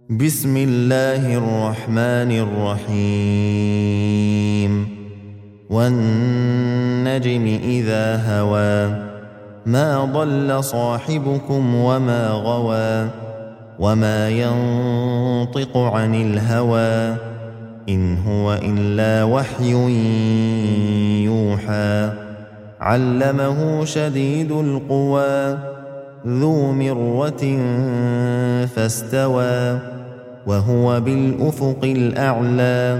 بسم الله الرحمن الرحيم والنجم إذا هوى ما ضل صاحبكم وما غوى وما ينطق عن الهوى إن هو إلا وحي يوحى علمه شديد القوى ذو مرة فاستوى وهو بالأفق الأعلى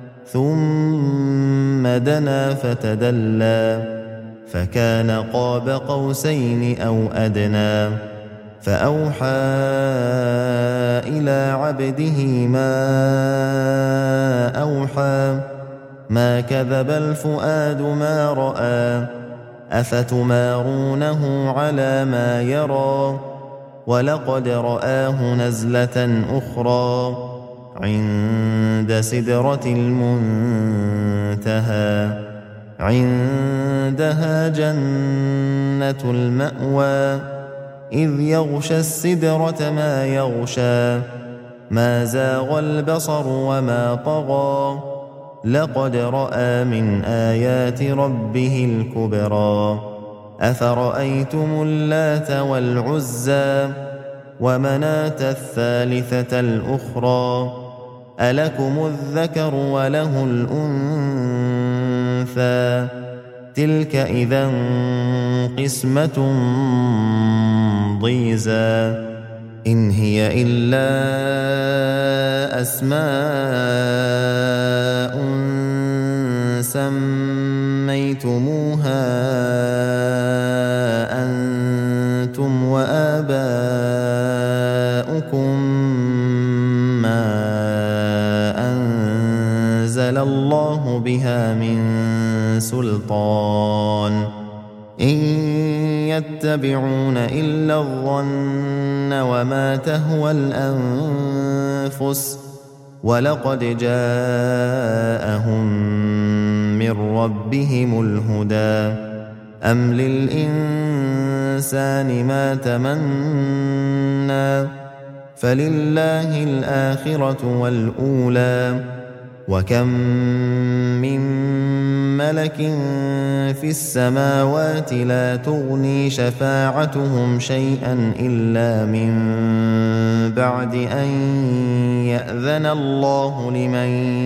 ثم دنا فتدلى فكان قاب قوسين أو أدنى فأوحى إلى عبده ما أوحى ما كذب الفؤاد ما رأى أفتمارونه على ما يرى ولقد رآه نزلة أخرى عند سدرة المنتهى عندها جنة المأوى إذ يغشى السدرة ما يغشى ما زاغ البصر وما طغى لقد رأى من آيات ربه الكبرى أفرأيتم اللات والعزى ومناة الثالثة الأخرى ألكم الذكر وله الأنثى تلك إذا قسمة ضيزى إن هي إلا أسماء سميتموها أنتم وآباؤكم ما أنزل الله بها من سلطان إن يتبعون إلا الظن وما تهوى الأنفس ولقد جاءهم من ربهم الهدى أم للإنسان ما تمنى فلله الآخرة والأولى وكم من ملك في السماوات لا تغني شفاعتهم شيئا إلا من بعد أن يأذن الله لمن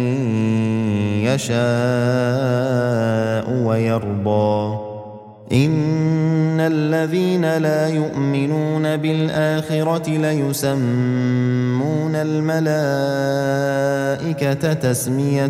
يشاء ويرضى إن الذين لا يؤمنون بالآخرة ليسمون الملائكة تسمية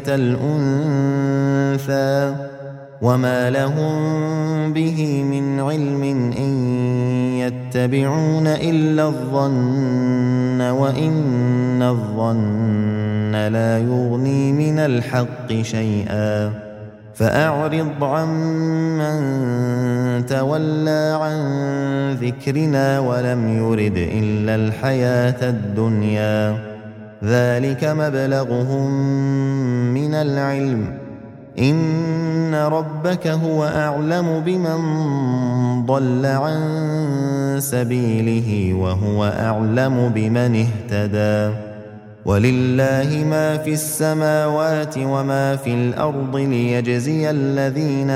الأنثى وما لهم به من علم إن يتبعون إلا الظن وإن الظن لا يغني من الحق شيئا فأعرض عمن تولى عن ذكرنا ولم يرد إلا الحياة الدنيا ذلك مبلغهم من العلم إن ربك هو أعلم بمن ضل عن سبيله وهو أعلم بمن اهتدى ولله ما في السماوات وما في الأرض ليجزي الذين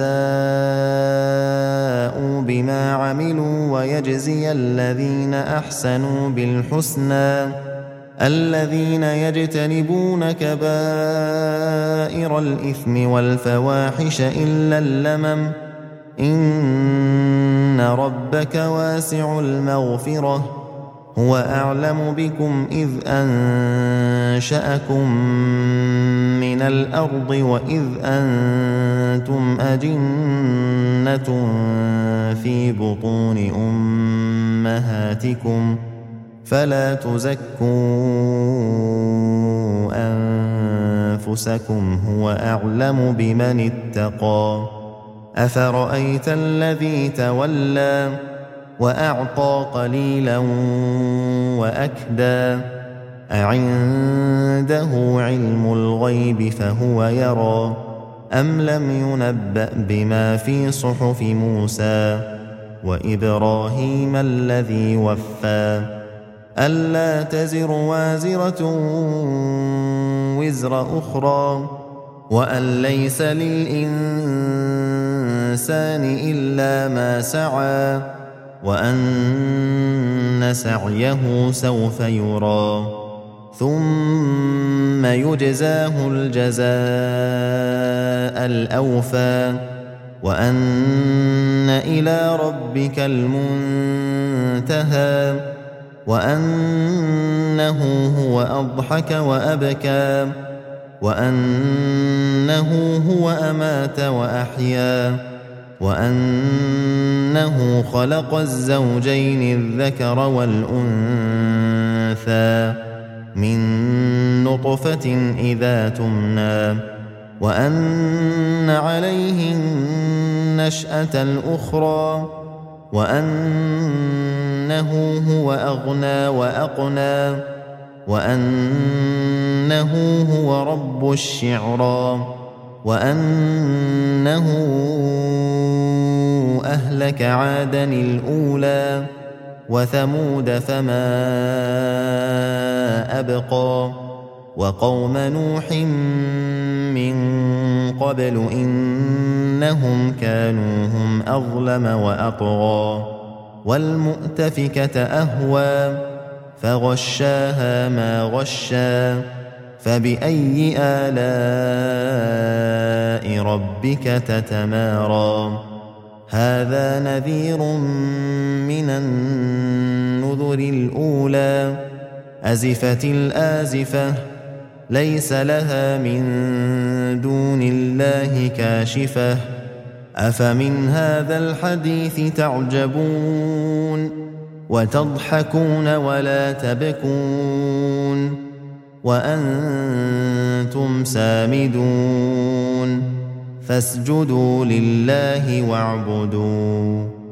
أساءوا بما عملوا ويجزي الذين أحسنوا بالحسنى الذين يجتنبون كبائر الإثم والفواحش إلا اللمم إن ربك واسع المغفرة هو أعلم بكم إذ أنشأكم من الأرض وإذ أنتم أجنة في بطون أمهاتكم فلا تزكوا أنفسكم هو أعلم بمن اتقى أفرأيت الذي تولى وأعطى قليلا وأكدى أعنده علم الغيب فهو يرى أم لم ينبأ بما في صحف موسى وإبراهيم الذي وفى ألا تزر وازرة وزر أخرى وأن ليس للإنسان إلا ما سعى وأن سعيه سوف يرى ثم يجزاه الجزاء الأوفى وأن إلى ربك المنتهى وأنه هو أضحك وأبكى وأنه هو أمات وأحيا وأنه خلق الزوجين الذكر والأنثى من نطفة إذا تمنى وأن عليه النشأة الأخرى وأنه هو أغنى وأقنى وأنه هو رب الشعرى وأنه أهلك عادا الأولى وثمود فما أبقى وقوم نوح من قبل إنهم كانوا هم أظلم وأطغى والمؤتفكة أهوى فغشاها ما غشا فبأي آلاء ربك تتمارى هذا نذير من النذر الأولى أزفت الآزفة ليس لها من دون الله كاشفة أفمن هذا الحديث تعجبون وتضحكون ولا تبكون وأنتم سامدون فاسجدوا لله واعبدوا